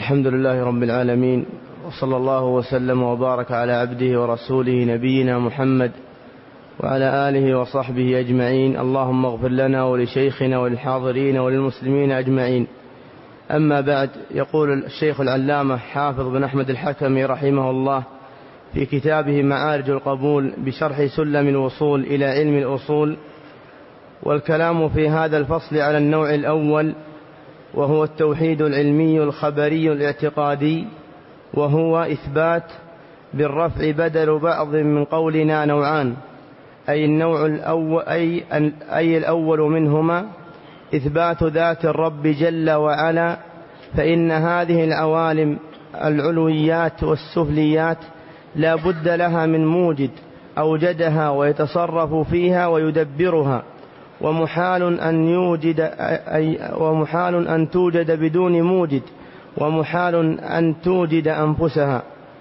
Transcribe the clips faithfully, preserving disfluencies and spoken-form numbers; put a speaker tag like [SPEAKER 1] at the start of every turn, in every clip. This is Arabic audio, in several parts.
[SPEAKER 1] الحمد لله رب العالمين، وصلى الله وسلم وبارك على عبده ورسوله نبينا محمد وعلى آله وصحبه أجمعين. اللهم اغفر لنا ولشيخنا وللحاضرين وللمسلمين أجمعين. أما بعد، يقول الشيخ العلامة حافظ بن أحمد الحكمي رحمه الله في كتابه معارج القبول بشرح سلم الوصول إلى علم الأصول، والكلام في هذا الفصل على النوع الأول، وهو التوحيد العلمي الخبري الاعتقادي، وهو إثبات بالرفع بدل بعض من قولنا نوعان، أي النوع الأول, أي, أي الأول منهما إثبات ذات الرب جل وعلا، فإن هذه العوالم العلويات والسفليات لا بد لها من موجد أوجدها ويتصرف فيها ويدبرها، ومحال أن يوجد أي ومحال أن توجد بدون موجد، ومحال أن توجد أنفسها.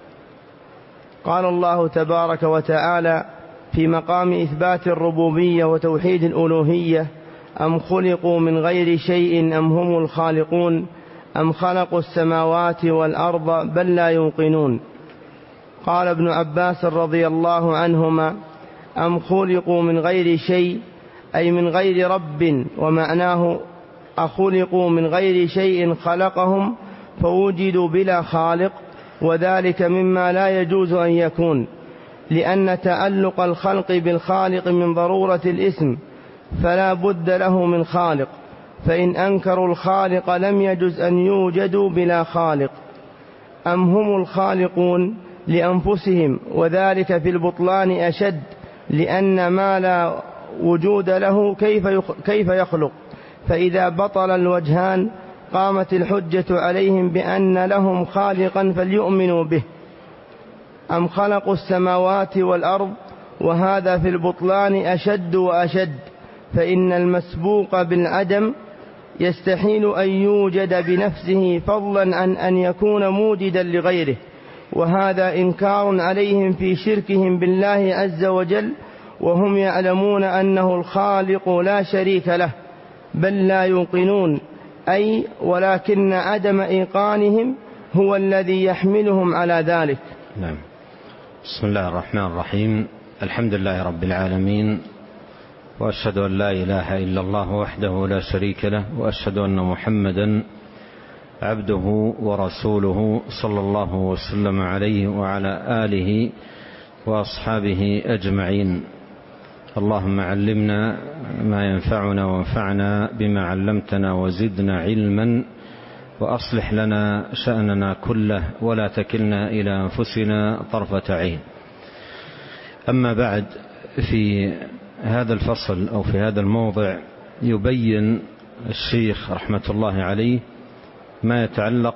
[SPEAKER 1] قال الله تبارك وتعالى في مقام إثبات الربوبية وتوحيد الألوهية: أم خلقوا من غير شيء أم هم الخالقون أم خلقوا السماوات والأرض بل لا يوقنون. قال ابن عباس رضي الله عنهما: أم خلقوا من غير شيء أي من غير رب، ومعناه أخلقوا من غير شيء خلقهم فوجدوا بلا خالق، وذلك مما لا يجوز أن يكون، لأن تعلق الخلق بالخالق من ضرورة الاسم، فلا بد له من خالق، فإن أنكروا الخالق لم يجز أن يوجدوا بلا خالق. أم هم الخالقون لأنفسهم، وذلك في البطلان أشد، لأن ما لا وجود له كيف يخلق؟ فإذا بطل الوجهان قامت الحجة عليهم بأن لهم خالقا فليؤمنوا به. أم خلقوا السماوات والأرض، وهذا في البطلان أشد وأشد، فإن المسبوق بالعدم يستحيل أن يوجد بنفسه، فضلا عن أن يكون موجدا لغيره، وهذا إنكار عليهم في شركهم بالله عز وجل، وهم يعلمون أنه الخالق لا شريك له، بل لا يوقنون، أي ولكن عدم إيقانهم هو الذي يحملهم على ذلك.
[SPEAKER 2] نعم. بسم الله الرحمن الرحيم. الحمد لله رب العالمين، وأشهد أن لا إله إلا الله وحده لا شريك له، وأشهد أن محمدا عبده ورسوله صلى الله وسلم عليه وعلى آله وأصحابه أجمعين. اللهم علمنا ما ينفعنا وانفعنا بما علمتنا وزدنا علما، وأصلح لنا شأننا كله ولا تكلنا إلى أنفسنا طرفة عين. أما بعد، في هذا الفصل أو في هذا الموضع يبين الشيخ رحمة الله عليه ما يتعلق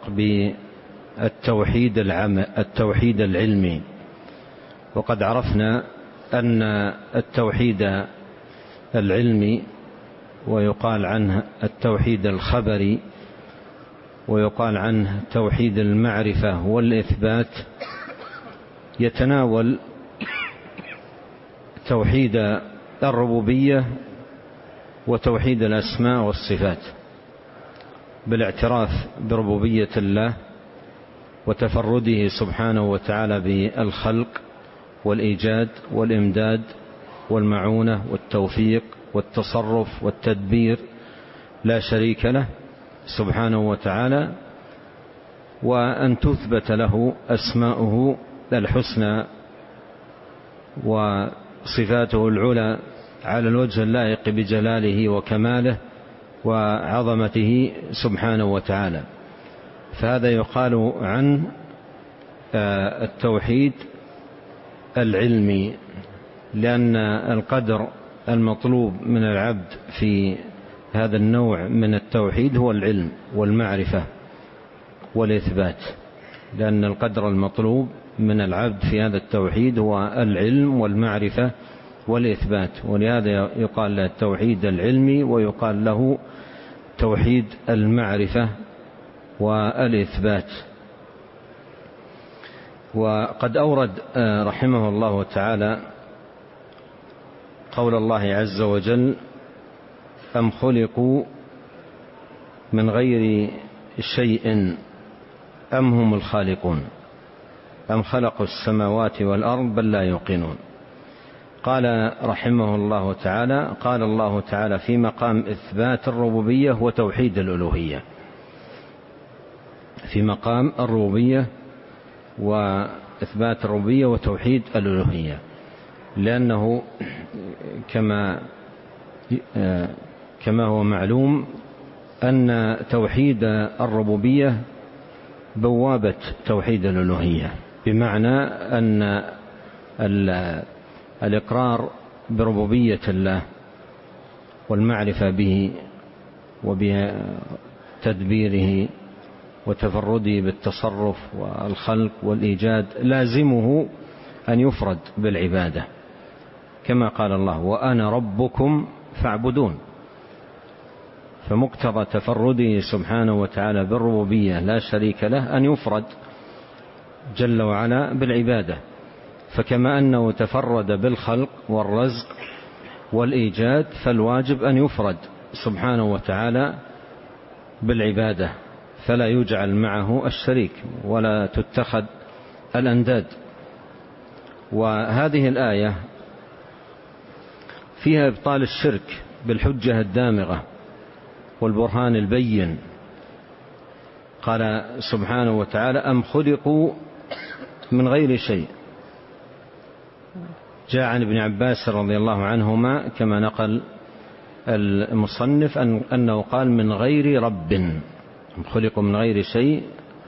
[SPEAKER 2] بالتوحيد العام التوحيد العلمي. وقد عرفنا أن التوحيد العلمي، ويقال عنه التوحيد الخبري، ويقال عنه توحيد المعرفة والإثبات، يتناول توحيد الربوبية وتوحيد الأسماء والصفات، بالاعتراف بربوبية الله وتفرده سبحانه وتعالى بالخلق والإيجاد والإمداد والمعونة والتوفيق والتصرف والتدبير، لا شريك له سبحانه وتعالى، وأن تثبت له أسماؤه الحسنى وصفاته العلى على الوجه اللائق بجلاله وكماله وعظمته سبحانه وتعالى. فهذا يقال عن التوحيد العلمي، لأن القدر المطلوب من العبد في هذا النوع من التوحيد هو العلم والمعرفة والإثبات، لأن القدر المطلوب من العبد في هذا التوحيد هو العلم والمعرفة والإثبات، ولهذا يقال له التوحيد العلمي، ويقال له توحيد المعرفة والإثبات. وقد أورد رحمه الله تعالى قول الله عز وجل: أم خلقوا من غير شيء أم هم الخالقون أم خلقوا السماوات والأرض بل لا يوقنون. قال رحمه الله تعالى: قال الله تعالى في مقام إثبات الربوبية وتوحيد الألوهية، في مقام الربوبية وإثبات الربوبية وتوحيد الألوهية، لأنه كما كما هو معلوم أن توحيد الربوبية بوابة توحيد الألوهية، بمعنى أن الإقرار بربوبية الله والمعرفة به وبتدبيره وتفرده بالتصرف والخلق والإيجاد لازمه أن يفرد بالعبادة، كما قال الله: وأنا ربكم فاعبدون. فمقتضى تفرده سبحانه وتعالى بالربوبية لا شريك له أن يفرد جل وعلا بالعبادة. فكما أنه تفرد بالخلق والرزق والإيجاد، فالواجب أن يفرد سبحانه وتعالى بالعبادة، فلا يجعل معه الشريك ولا تتخذ الأنداد. وهذه الآية فيها إبطال الشرك بالحجة الدامغة والبرهان البين. قال سبحانه وتعالى: أم خلقوا من غير شيء. جاء عن ابن عباس رضي الله عنهما كما نقل المصنف أنه قال: من غير رب. أم خلقوا من غير شيء،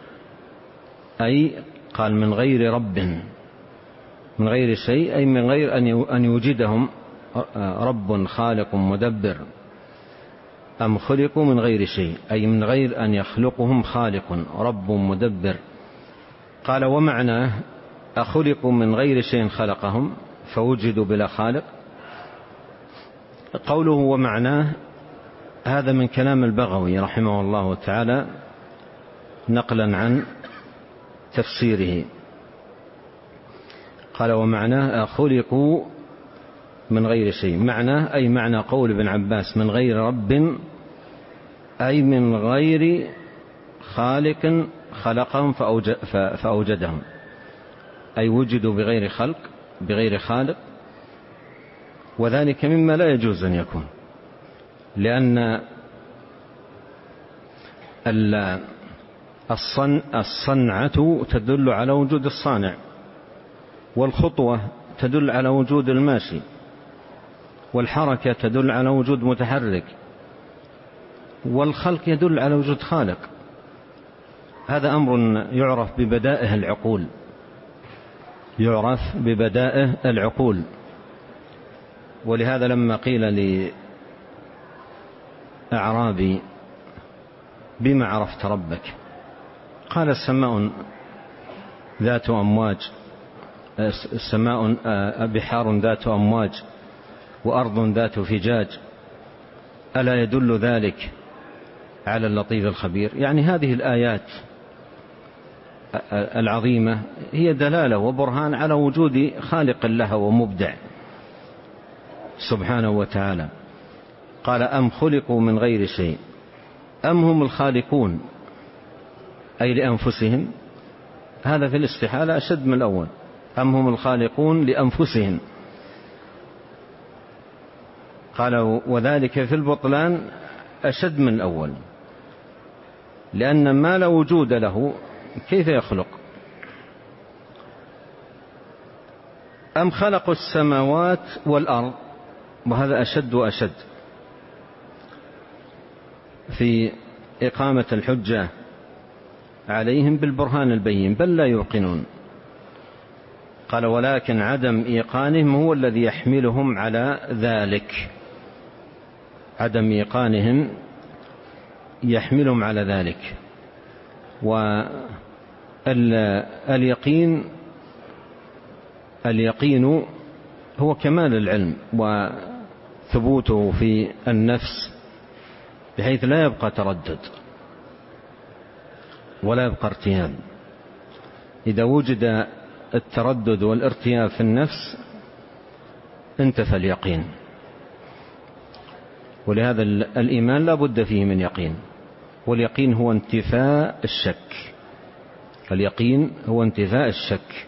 [SPEAKER 2] أي قال من غير رب، من غير شيء أي من غير أن يوجدهم رب خالق مدبر. أم خلقوا من غير شيء أي من غير أن يخلقهم خالق رب مدبر. قال: ومعناه أخلقوا من غير شيء خلقهم فوجدوا بلا خالق. قوله ومعناه هذا من كلام البغوي رحمه الله تعالى نقلا عن تفسيره. قال: ومعناه أخلقوا من غير شيء، معناه أي معنى قول ابن عباس من غير رب أي من غير خالق خلقهم فأوجدهم، أي وجدوا بغير خلق بغير خالق، وذلك مما لا يجوز أن يكون، لأن الصنعة تدل على وجود الصانع، والخطوة تدل على وجود الماشي، والحركة تدل على وجود متحرك، والخلق يدل على وجود خالق. هذا أمر يعرف ببدائه العقول، يعرف ببدائه العقول. ولهذا لما قيل لأعرابي: بما عرفت ربك؟ قال: السماء ذات أمواج، السماء بحار ذات أمواج وأرض ذات فجاج، ألا يدل ذلك على اللطيف الخبير؟ يعني هذه الآيات العظيمة هي دلالة وبرهان على وجود خالق لها ومبدع سبحانه وتعالى. قال: أم خلقوا من غير شيء أم هم الخالقون أي لأنفسهم. هذا في الاستحالة أشد من الأول، أم هم الخالقون لأنفسهم. قال: وذلك في البطلان أشد من الأول، لأن ما لا وجود له كيف يخلق؟ أم خلقوا السماوات والأرض، وهذا أشد وأشد في إقامة الحجة عليهم بالبرهان البين، بل لا يوقنون. قال: ولكن عدم إيقانهم هو الذي يحملهم على ذلك، عدم إيقانهم يحملهم على ذلك. واليقين اليقين هو كمال العلم وثبوته في النفس بحيث لا يبقى تردد ولا يبقى ارتياب. إذا وجد التردد والارتياب في النفس انتفى اليقين. ولهذا الإيمان لا بد فيه من يقين، واليقين هو انتفاء الشك، اليقين هو انتفاء الشك.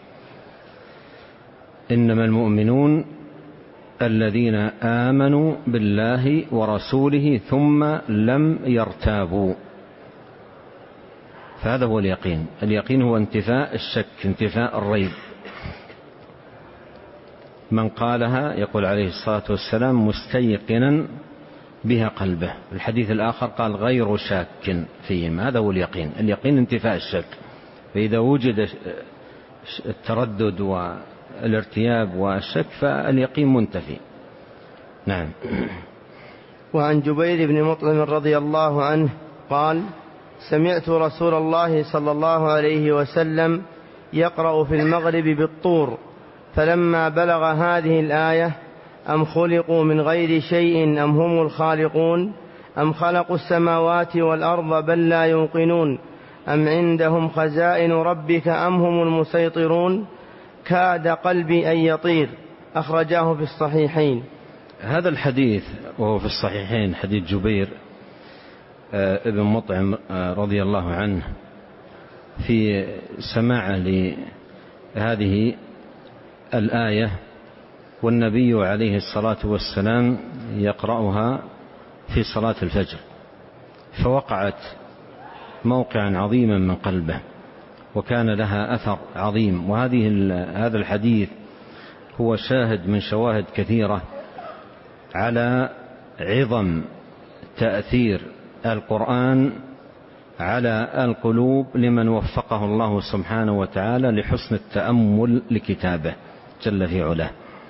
[SPEAKER 2] إنما المؤمنون الذين آمنوا بالله ورسوله ثم لم يرتابوا، فهذا هو اليقين. اليقين هو انتفاء الشك، انتفاء الريب. من قالها يقول عليه الصلاة والسلام مستيقنا بها قلبه. الحديث الآخر قال غير شاك فيهم. هذا هو اليقين. اليقين انتفاء الشك، فإذا وجد التردد والارتياب والشك فاليقين منتفي. نعم.
[SPEAKER 1] وعن جبير بن مطعم رضي الله عنه قال سمعت رسول الله صلى الله عليه وسلم يقرأ في المغرب بالطور، فلما بلغ هذه الآية أم خلقوا من غير شيء أم هم الخالقون أم خلقوا السماوات والأرض بل لا يوقنون أم عندهم خزائن ربك أم هم المسيطرون كاد قلبي أن يطير، أخرجاه في الصحيحين.
[SPEAKER 2] هذا الحديث وهو في الصحيحين حديث جبير ابن مطعم رضي الله عنه في سماعه لهذه الآية، والنبي عليه الصلاة والسلام يقرأها في صلاة الفجر، فوقعت موقعا عظيما من قلبه وكان لها أثر عظيم. وهذه هذا الحديث هو شاهد من شواهد كثيرة على عظم تأثير القرآن على القلوب لمن وفقه الله سبحانه وتعالى لحسن التأمل لكتابه جل في علاه.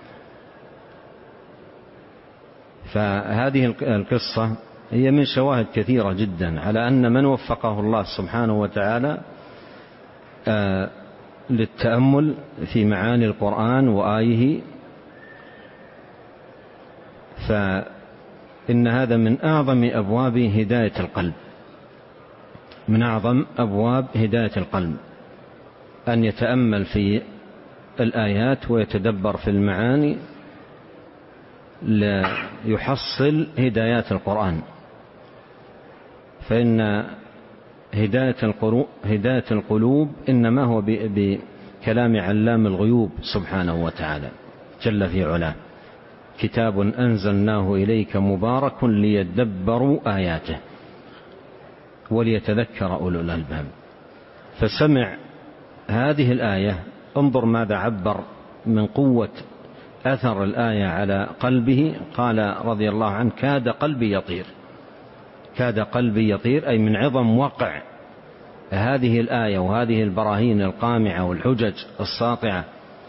[SPEAKER 2] فهذه القصة هي من شواهد كثيرة جدا على أن من وفقه الله سبحانه وتعالى للتأمل في معاني القرآن وآيه فإن هذا من أعظم أبواب هداية القلب، من أعظم أبواب هداية القلب أن يتأمل في الآيات ويتدبر في المعاني ليحصل هدايات القرآن. فإن هداية القلوب إنما هو بكلام علام الغيوب سبحانه وتعالى جل في علاه. كتاب أنزلناه إليك مبارك ليدبروا آياته وليتذكر أولو الألباب. فسمع هذه الآية، انظر ماذا عبر من قوة أثر الآية على قلبه. قال رضي الله عنه كاد قلبي يطير. كاد قلبي يطير أي من عظم وقع هذه الآية وهذه البراهين القامعة والحجج الساطعة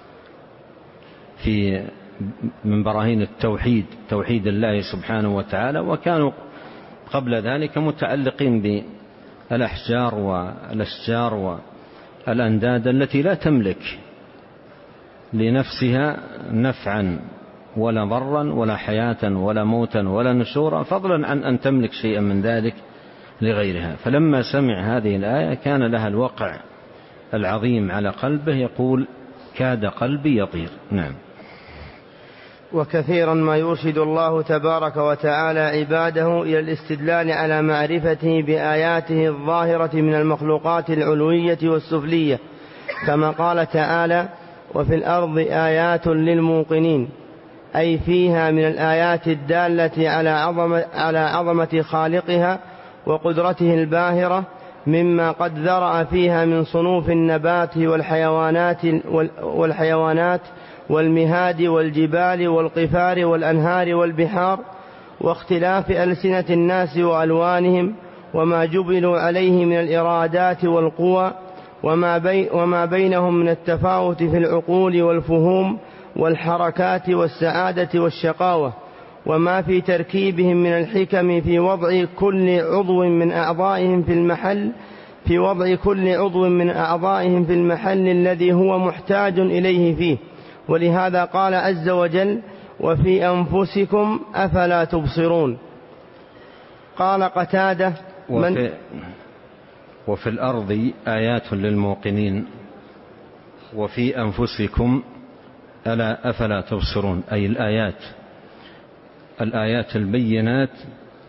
[SPEAKER 2] في من براهين التوحيد، توحيد الله سبحانه وتعالى. وكانوا قبل ذلك متعلقين بالأحجار والأشجار والأنداد التي لا تملك لنفسها نفعا ولا ضرا ولا حياة ولا موتا ولا نشورا، فضلا عن أن تملك شيئا من ذلك لغيرها. فلما سمع هذه الآية كان لها الوقع العظيم على قلبه، يقول كاد قلبي يطير. نعم.
[SPEAKER 1] وكثيرا ما يرشد الله تبارك وتعالى عباده إلى الاستدلال على معرفته بآياته الظاهرة من المخلوقات العلوية والسفلية، كما قال تعالى وفي الأرض آيات للموقنين، أي فيها من الآيات الدالة على عظمة, على عظمة خالقها وقدرته الباهرة مما قد ذرأ فيها من صنوف النبات والحيوانات, والحيوانات والمهاد والجبال والقفار والأنهار والبحار، واختلاف ألسنة الناس وألوانهم وما جبلوا عليه من الإرادات والقوى وما, بي وما بينهم من التفاوت في العقول والفهوم والحركات والسعادة والشقاوة، وما في تركيبهم من الحكم في وضع كل عضو من أعضائهم في المحل في وضع كل عضو من أعضائهم في المحل الذي هو محتاج إليه فيه. ولهذا قال عز وجل وفي أنفسكم أفلا تبصرون. قال قتادة
[SPEAKER 2] وفي, وفي الأرض آيات للموقنين وفي أنفسكم ألا أفلا تبصرون، أي الآيات الآيات البينات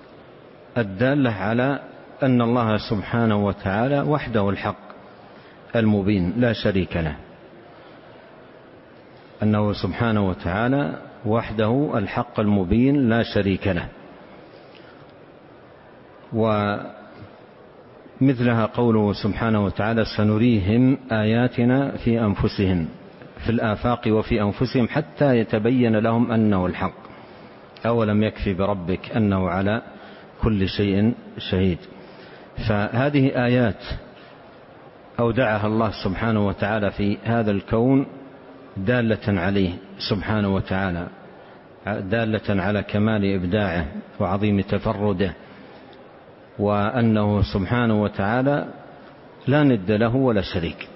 [SPEAKER 2] الدالة على أن الله سبحانه وتعالى وحده الحق المبين لا شريك له، أنه سبحانه وتعالى وحده الحق المبين لا شريك له. ومثلها قوله سبحانه وتعالى سنريهم آياتنا في أنفسهم في الآفاق وفي أنفسهم حتى يتبين لهم أنه الحق أولم يكفي بربك أنه على كل شيء شهيد. فهذه آيات أودعها الله سبحانه وتعالى في هذا الكون دالة عليه سبحانه وتعالى، دالة على كمال إبداعه وعظيم تفرده، وأنه سبحانه وتعالى لا ند له ولا شريك.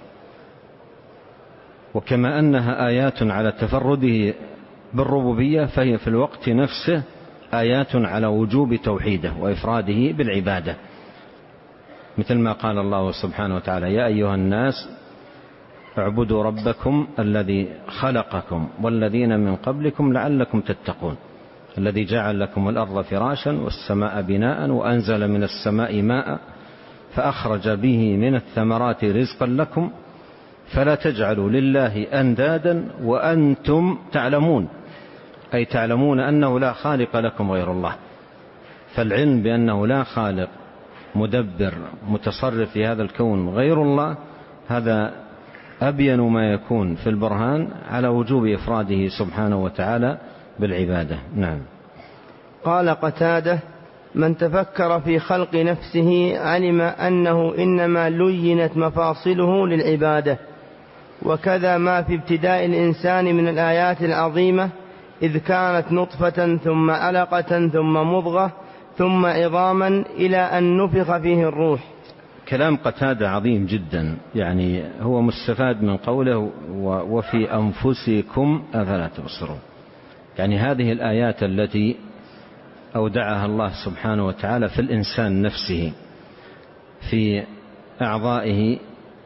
[SPEAKER 2] وكما أنها آيات على تفرده بالربوبية فهي في الوقت نفسه آيات على وجوب توحيده وإفراده بالعبادة، مثل ما قال الله سبحانه وتعالى يا أيها الناس اعبدوا ربكم الذي خلقكم والذين من قبلكم لعلكم تتقون الذي جعل لكم الأرض فراشا والسماء بناء وأنزل من السماء ماء فأخرج به من الثمرات رزقا لكم فلا تجعلوا لله أندادا وأنتم تعلمون، أي تعلمون أنه لا خالق لكم غير الله. فالعلم بأنه لا خالق مدبر متصرف في هذا الكون غير الله هذا أبين ما يكون في البرهان على وجوب إفراده سبحانه وتعالى بالعبادة. نعم.
[SPEAKER 1] قال قتادة من تفكر في خلق نفسه علم أنه إنما لينت مفاصله للعبادة، وكذا ما في ابتداء الإنسان من الآيات العظيمة إذ كانت نطفة ثم علقة ثم مضغة ثم عظاما إلى أن نفخ فيه الروح.
[SPEAKER 2] كلام قتادة عظيم جدا، يعني هو مستفاد من قوله وفي أنفسكم أفلا تبصرون، يعني هذه الآيات التي أودعها الله سبحانه وتعالى في الإنسان نفسه في أعضائه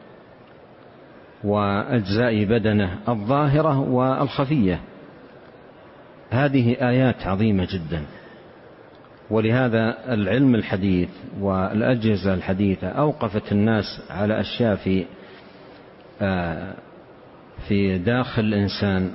[SPEAKER 2] وأجزاء بدنه الظاهرة والخفية، هذه آيات عظيمة جدا. ولهذا العلم الحديث والأجهزة الحديثة أوقفت الناس على أشياء في في داخل الإنسان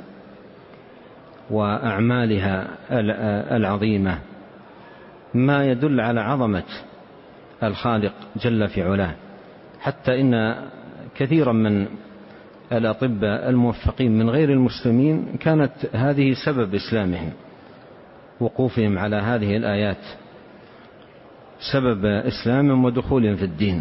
[SPEAKER 2] وأعمالها العظيمة ما يدل على عظمة الخالق جل في علاه، حتى إن كثيرا من الأطباء الموفقين من غير المسلمين كانت هذه سبب إسلامهم، وقوفهم على هذه الآيات سبب إسلامهم ودخولهم في الدين.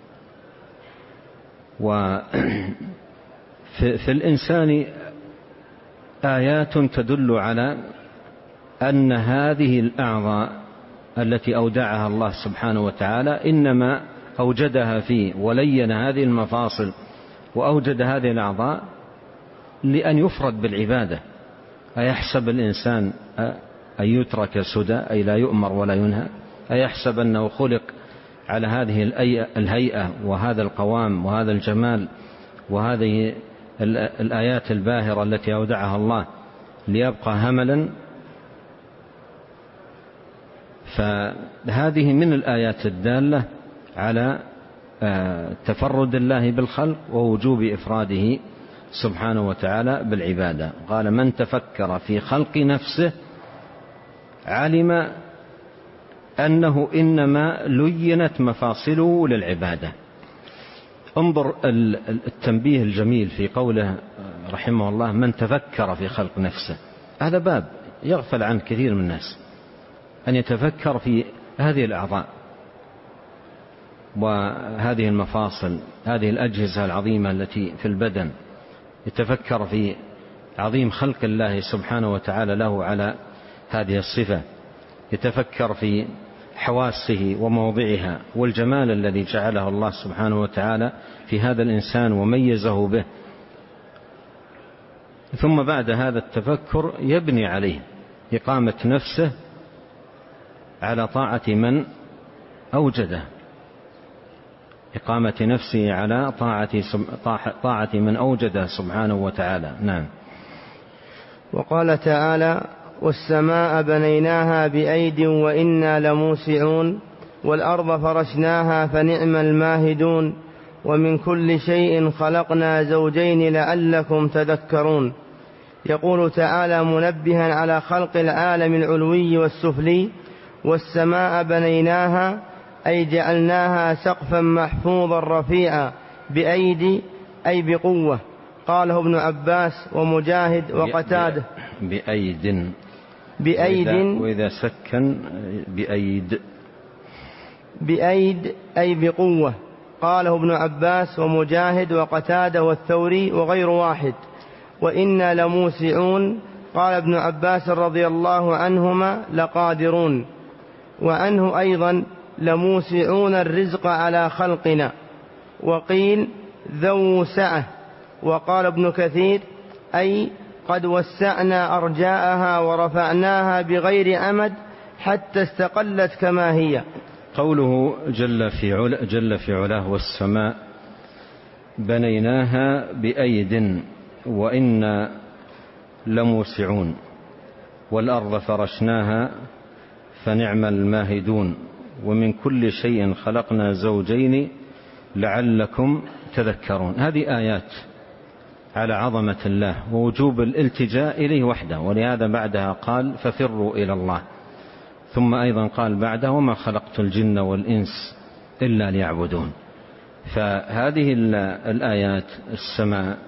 [SPEAKER 2] وفي الإنسان آيات تدل على أن هذه الأعضاء التي أودعها الله سبحانه وتعالى إنما أوجدها فيه ولين هذه المفاصل وأوجد هذه الأعضاء لأن يفرد بالعبادة. أيحسب الإنسان أن يترك سدى أي لا يؤمر ولا ينهى؟ أيحسب أنه خلق على هذه الهيئة وهذا القوام وهذا الجمال وهذه الآيات الباهرة التي أودعها الله ليبقى هملا؟ فهذه من الآيات الدالة على تفرد الله بالخلق ووجوب إفراده سبحانه وتعالى بالعبادة. قال من تفكر في خلق نفسه علم أنه إنما لينت مفاصله للعبادة. انظر التنبيه الجميل في قوله رحمه الله من تفكر في خلق نفسه، هذا باب يغفل عن كثير من الناس، أن يتفكر في هذه الأعضاء وهذه المفاصل، هذه الأجهزة العظيمة التي في البدن، يتفكر في عظيم خلق الله سبحانه وتعالى له على هذه الصفة، يتفكر في حواسه وموضعها والجمال الذي جعله الله سبحانه وتعالى في هذا الإنسان وميزه به. ثم بعد هذا التفكر يبني عليه إقامة نفسه على طاعة من أوجده، إقامة نفسه على طاعة, طاعة من أوجده سبحانه وتعالى. نعم.
[SPEAKER 1] وقال تعالى والسماء بنيناها بأيد وإنا لموسعون والأرض فرشناها فنعم الماهدون ومن كل شيء خلقنا زوجين لعلكم تذكرون. يقول تعالى منبها على خلق العالم العلوي والسفلي: والسماء بنيناها أي جعلناها سقفا محفوظا رفيعا بأيدي أي بقوة. قاله ابن عباس ومجاهد وقتاده.
[SPEAKER 2] بأيد
[SPEAKER 1] بأيد
[SPEAKER 2] وإذا سكن بأيد
[SPEAKER 1] بأيد أي بقوة. قاله ابن عباس ومجاهد وقتاده والثوري وغير واحد. وإنا لموسعون. قال ابن عباس رضي الله عنهما: لقادرون. وعنه أيضا: لموسعون الرزق على خلقنا. وقيل: ذو سعة. وقال ابن كثير: أي قد وسعنا أرجاءها ورفعناها بغير عمد حتى استقلت كما هي.
[SPEAKER 2] قوله جل في علا جل في علاه: والسماء بنيناها بأيد وإنا لموسعون والأرض فرشناها فنعم الماهدون ومن كل شيء خلقنا زوجين لعلكم تذكرون. هذه آيات على عظمة الله ووجوب الالتجاء إليه وحده، ولهذا بعدها قال: ففروا إلى الله. ثم أيضا قال بعده: وما خلقت الجن والإنس إلا ليعبدون. فهذه الآيات، السماء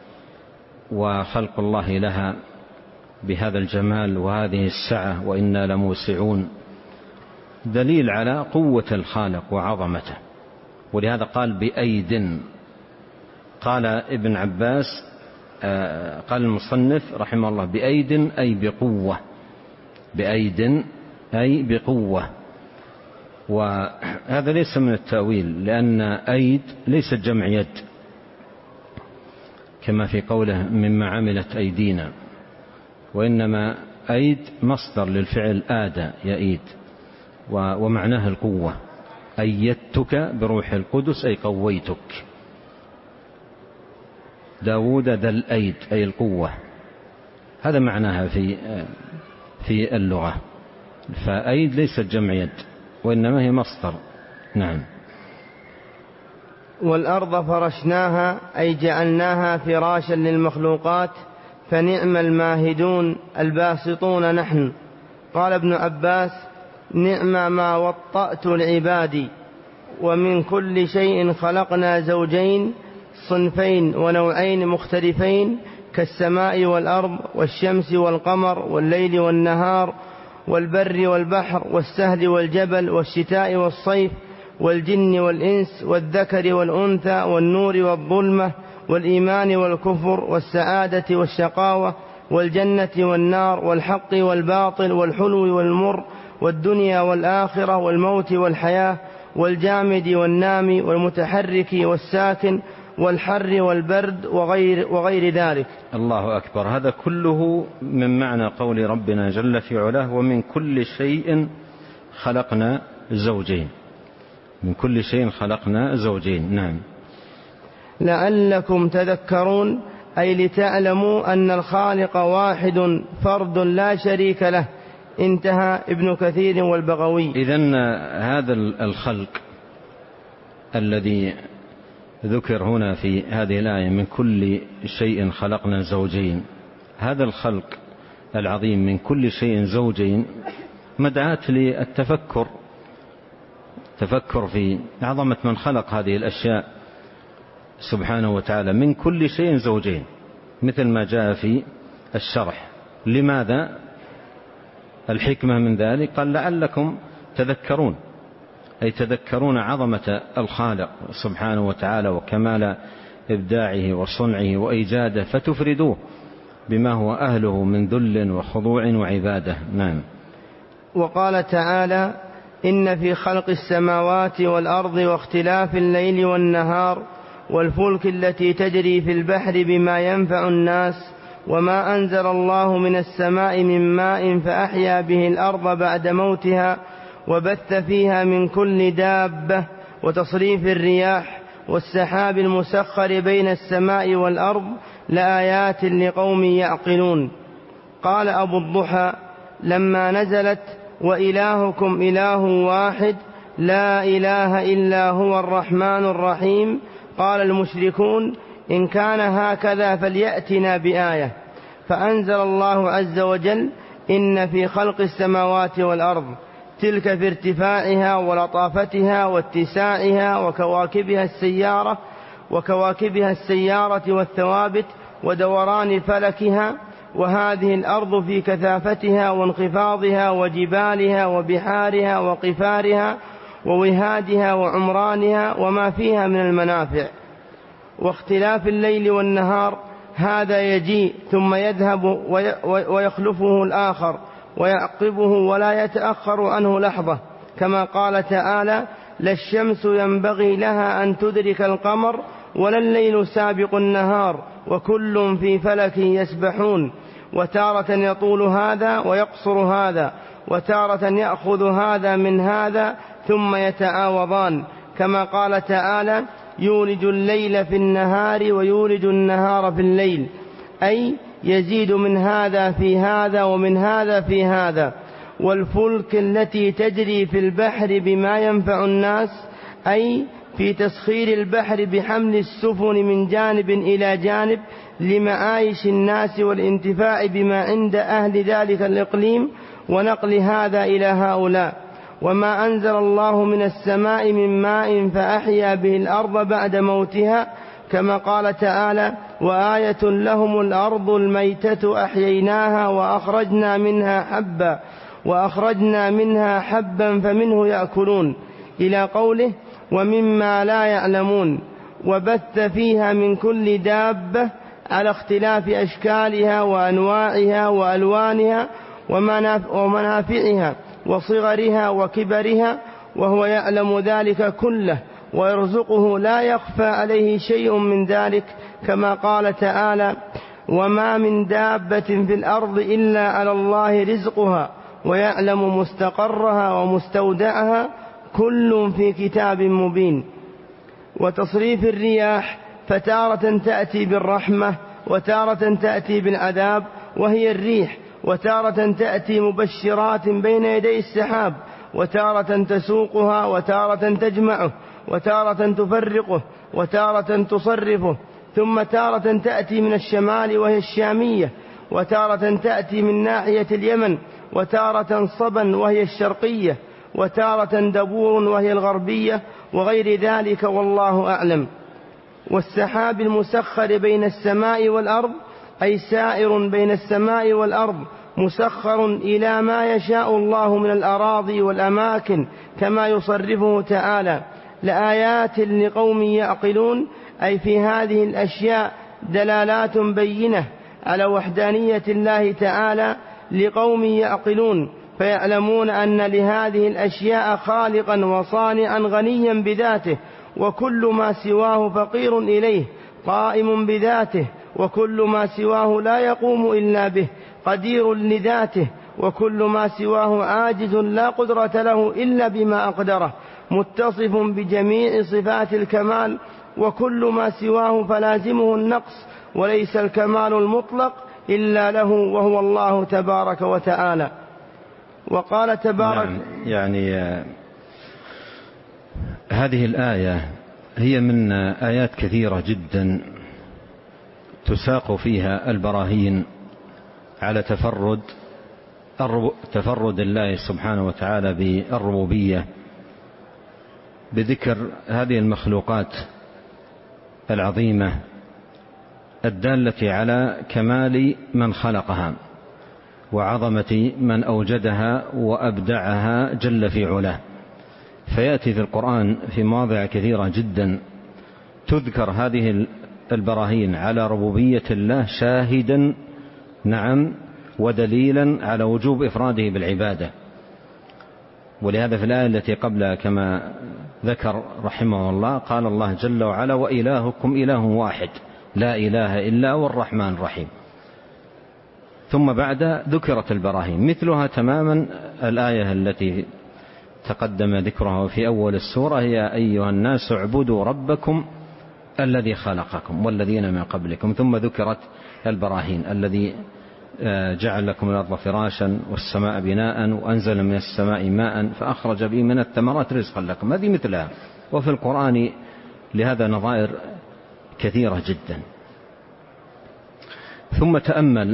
[SPEAKER 2] وخلق الله لها بهذا الجمال وهذه السعة وإنا لموسعون، دليل على قوة الخالق وعظمته، ولهذا قال بأيد. قال ابن عباس قال المصنف رحمه الله: بأيد أي بقوة، بأيد أي بقوة. وهذا ليس من التأويل، لأن أيد ليس جمع يد كما في قوله مما عملت أيدينا، وإنما أيد مصدر للفعل آدى يأيد، ومعناه القوة. أيدتك بروح القدس أي قويتك. داود ذا الأيد أي القوة، هذا معناها في في اللغة. فأيد ليست جمع يد وإنما هي مصدر. نعم.
[SPEAKER 1] والأرض فرشناها أي جعلناها فراشا للمخلوقات فنعم الماهدون الباسطون نحن. قال ابن عباس: نعم ما وطأت العباد. ومن كل شيء خلقنا زوجين صنفين ونوعين مختلفين كالسماء والأرض والشمس والقمر والليل والنهار والبر والبحر والسهل والجبل والشتاء والصيف والجن والإنس والذكر والأنثى والنور والظلمة والإيمان والكفر والسعادة والشقاوة والجنة والنار والحق والباطل والحلو والمر والدنيا والآخرة والموت والحياة والجامد والنامي والمتحرك والساكن والحر والبرد وغير, وغير ذلك.
[SPEAKER 2] الله أكبر. هذا كله من معنى قول ربنا جل في علاه: ومن كل شيء خلقنا زوجين. من كل شيء خلقنا زوجين. نعم.
[SPEAKER 1] لعلكم تذكرون أي لتعلموا أن الخالق واحد فرد لا شريك له. انتهى ابن كثير والبغوي.
[SPEAKER 2] إذن هذا الخلق الذي ذكر هنا في هذه الآية: من كل شيء خلقنا زوجين، هذا الخلق العظيم من كل شيء زوجين مدعاة للتفكر، تفكر في عظمة من خلق هذه الأشياء سبحانه وتعالى. من كل شيء زوجين، مثل ما جاء في الشرح. لماذا؟ الحكمة من ذلك قال: لعلكم تذكرون، أي تذكرون عظمة الخالق سبحانه وتعالى وكمال إبداعه وصنعه وإيجاده، فتفردوه بما هو أهله من ذل وخضوع وعبادة. نعم.
[SPEAKER 1] وقال تعالى: إن في خلق السماوات والأرض واختلاف الليل والنهار والفلك التي تجري في البحر بما ينفع الناس وما أنزل الله من السماء من ماء فأحيا به الأرض بعد موتها وبث فيها من كل دابة وتصريف الرياح والسحاب المسخر بين السماء والأرض لآيات لقوم يعقلون. قال أبو الضحى: لما نزلت وإلهكم إله واحد لا إله إلا هو الرحمن الرحيم، قال المشركون إن كان هكذا فليأتنا بآية، فأنزل الله عز وجل إن في خلق السماوات والأرض تلك في ارتفاعها ولطافتها واتساعها وكواكبها السيارة وكواكبها السيارة والثوابت ودوران فلكها، وهذه الأرض في كثافتها وانخفاضها وجبالها وبحارها وقفارها ووهادها وعمرانها وما فيها من المنافع، واختلاف الليل والنهار، هذا يجيء ثم يذهب ويخلفه الآخر ويعقبه ولا يتأخر عنه لحظة، كما قال تعالى لا الشمس ينبغي لها أن تدرك القمر ولا الليل سابق النهار وكل في فلك يسبحون، وتارة يطول هذا ويقصر هذا، وتارة يأخذ هذا من هذا ثم يتعاوضان، كما قال تعالى يولج الليل في النهار ويولج النهار في الليل، أي يزيد من هذا في هذا ومن هذا في هذا. والفلك التي تجري في البحر بما ينفع الناس، أي في تسخير البحر بحمل السفن من جانب إلى جانب لمعايش الناس والانتفاع بما عند أهل ذلك الإقليم ونقل هذا إلى هؤلاء. وما أنزل الله من السماء من ماء فأحيا به الأرض بعد موتها، كما قال تعالى وآية لهم الأرض الميتة أحييناها وأخرجنا منها حبا وأخرجنا منها حبا فمنه يأكلون، إلى قوله ومما لا يعلمون، وبث فيها من كل دابة على اختلاف أشكالها وأنواعها وألوانها ومنافعها وصغرها وكبرها، وهو يعلم ذلك كله ويرزقه لا يخفى عليه شيء من ذلك، كما قال تعالى وما من دابة في الأرض إلا على الله رزقها ويعلم مستقرها ومستودعها كل في كتاب مبين. وتصريف الرياح فتارة تأتي بالرحمة وتارة تأتي بالعذاب وهي الريح، وتارة تأتي مبشرات بين يدي السحاب، وتارة تسوقها وتارة تجمعه وتارة تفرقه وتارة تصرفه، ثم تارة تأتي من الشمال وهي الشامية، وتارة تأتي من ناحية اليمن، وتارة صبا وهي الشرقية، وتارة دبور وهي الغربية، وغير ذلك والله أعلم. والسحاب المسخر بين السماء والأرض، أي سائر بين السماء والأرض مسخر إلى ما يشاء الله من الأراضي والأماكن كما يصرفه تعالى، لآيات لقوم يعقلون، أي في هذه الأشياء دلالات بينة على وحدانية الله تعالى لقوم يعقلون، فيعلمون أن لهذه الأشياء خالقا وصانعا غنيا بذاته، وكل ما سواه فقير إليه قائم بذاته، وكل ما سواه لا يقوم إلا به قدير لذاته، وكل ما سواه عاجز لا قدرة له إلا بما أقدره متصف بجميع صفات الكمال، وكل ما سواه فلازمه النقص، وليس الكمال المطلق إلا له وهو الله تبارك وتعالى. وقال تبارك
[SPEAKER 2] نعم، يعني هذه الآية هي من آيات كثيرة جدا تساق فيها البراهين على تفرد تفرد الله سبحانه وتعالى بالربوبية، بذكر هذه المخلوقات العظيمة الدالة على كمال من خلقها وعظمة من أوجدها وأبدعها جل في علاه. فيأتي في القرآن في مواضع كثيرة جدا تذكر هذه البراهين على ربوبية الله شاهدا نعم ودليلا على وجوب إفراده بالعبادة. ولهذا في الآية التي قبلها كما ذكر رحمه الله قال الله جل وعلا وإلهكم إله واحد لا إله إلا هو الرحمن الرحيم، ثم بعد ذكرت البراهين مثلها تماما الآية التي تقدم ذكرها في أول السورة يا أيها الناس اعبدوا ربكم الذي خلقكم والذين من قبلكم، ثم ذكرت البراهين الذي جعل لكم الأرض فراشا والسماء بناء وأنزل من السماء ماء فأخرج به من الثمرات رزقا لكم. هذه مثلها. وفي القرآن لهذا نظائر كثيرة جدا. ثم تأمل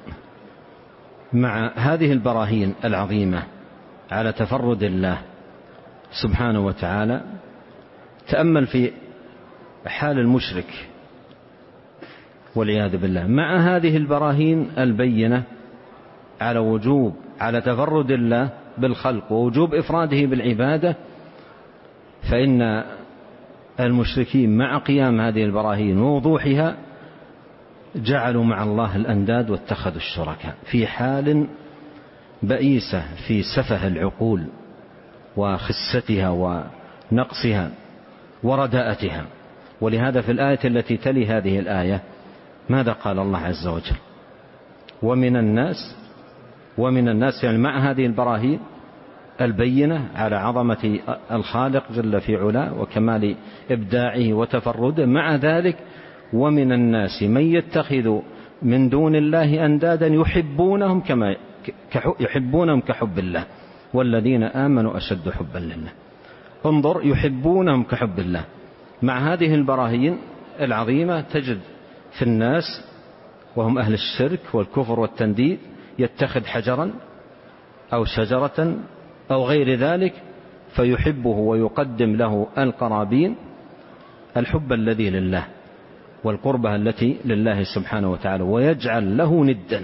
[SPEAKER 2] مع هذه البراهين العظيمة على تفرد الله سبحانه وتعالى، تأمل في حال المشرك والعياذ بالله مع هذه البراهين البينة على وجوب على تفرد الله بالخلق ووجوب إفراده بالعبادة، فإن المشركين مع قيام هذه البراهين ووضوحها جعلوا مع الله الأنداد واتخذوا الشركاء في حال بئيسة في سفه العقول وخستها ونقصها ورداءتها. ولهذا في الآية التي تلي هذه الآية ماذا قال الله عز وجل؟ ومن الناس ومن الناس يعني مع هذه البراهين البينة على عظمة الخالق جل في علاه وكمال إبداعه وتفرده، مع ذلك ومن الناس من يتخذ من دون الله أندادا يحبونهم كما يحبونهم كحب الله والذين آمنوا أشد حبا لله. انظر، يحبونهم كحب الله. مع هذه البراهين العظيمة تجد في الناس وهم أهل الشرك والكفر والتنديد يتخذ حجرا أو شجرة أو غير ذلك فيحبه ويقدم له القرابين الحب الذي لله والقربة التي لله سبحانه وتعالى، ويجعل له ندا.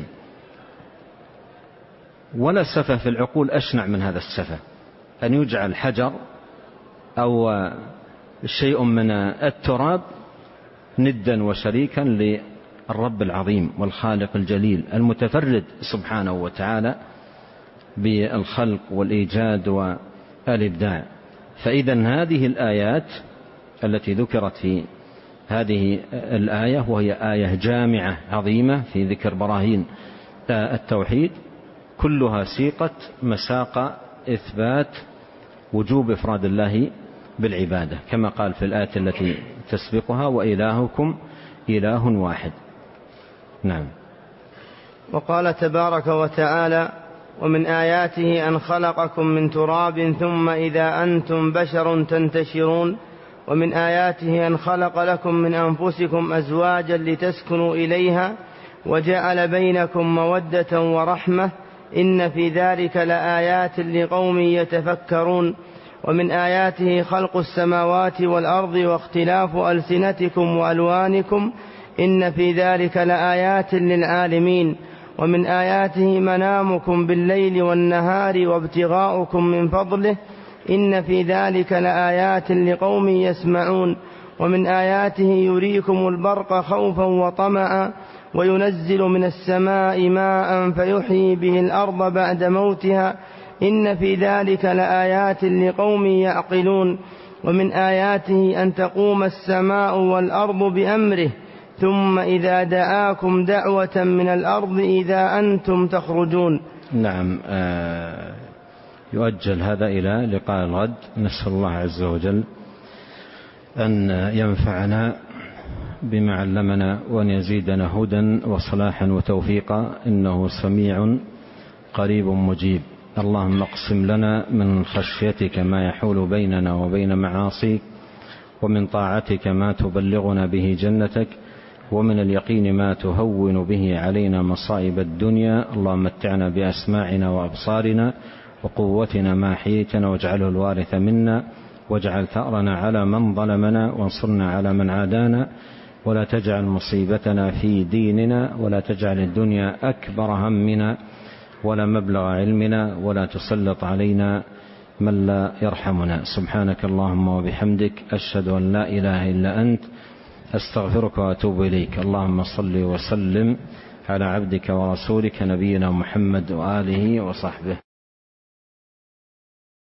[SPEAKER 2] ولا سفه في العقول أشنع من هذا السفه، أن يجعل حجر أو شيء من التراب ندا وشريكا للرب العظيم والخالق الجليل المتفرد سبحانه وتعالى بالخلق والإيجاد والإبداع. فإذن هذه الآيات التي ذكرت في هذه الآية وهي آية جامعة عظيمة في ذكر براهين التوحيد كلها سيقت مساق إثبات وجوب إفراد الله بالعبادة كما قال في الآية التي تسبقها وإلهكم إله واحد. نعم.
[SPEAKER 1] وقال تبارك وتعالى ومن آياته أن خلقكم من تراب ثم إذا أنتم بشر تنتشرون ومن آياته أن خلق لكم من أنفسكم أزواجا لتسكنوا إليها وجعل بينكم مودة ورحمة إن في ذلك لآيات لقوم يتفكرون ومن آياته خلق السماوات والأرض واختلاف ألسنتكم وألوانكم إن في ذلك لآيات للعالمين ومن آياته منامكم بالليل والنهار وابتغاؤكم من فضله إن في ذلك لآيات لقوم يسمعون ومن آياته يريكم البرق خوفا وطمعا وينزل من السماء ماء فيحيي به الأرض بعد موتها إن في ذلك لآيات لقوم يعقلون ومن آياته أن تقوم السماء والأرض بأمره ثم إذا دعاكم دعوة من الأرض إذا أنتم تخرجون.
[SPEAKER 2] نعم. آه يؤجل هذا إلى لقاء الغد. نسأل الله عز وجل أن ينفعنا بما علمنا وأن يزيدنا هدى وصلاحا وتوفيقا إنه سميع قريب مجيب. اللهم اقسم لنا من خشيتك ما يحول بيننا وبين معاصيك ومن طاعتك ما تبلغنا به جنتك ومن اليقين ما تهون به علينا مصائب الدنيا. اللهم متعنا بأسماعنا وأبصارنا وقوتنا ما أحييتنا واجعله الوارث منا واجعل ثأرنا على من ظلمنا وانصرنا على من عادانا ولا تجعل مصيبتنا في ديننا ولا تجعل الدنيا أكبر همنا ولا مبلغ علمنا ولا تسلط علينا من لا يرحمنا. سبحانك اللهم وبحمدك أشهد أن لا إله إلا أنت أستغفرك وأتوب إليك. اللهم صل وسلم على عبدك ورسولك نبينا محمد وآله وصحبه.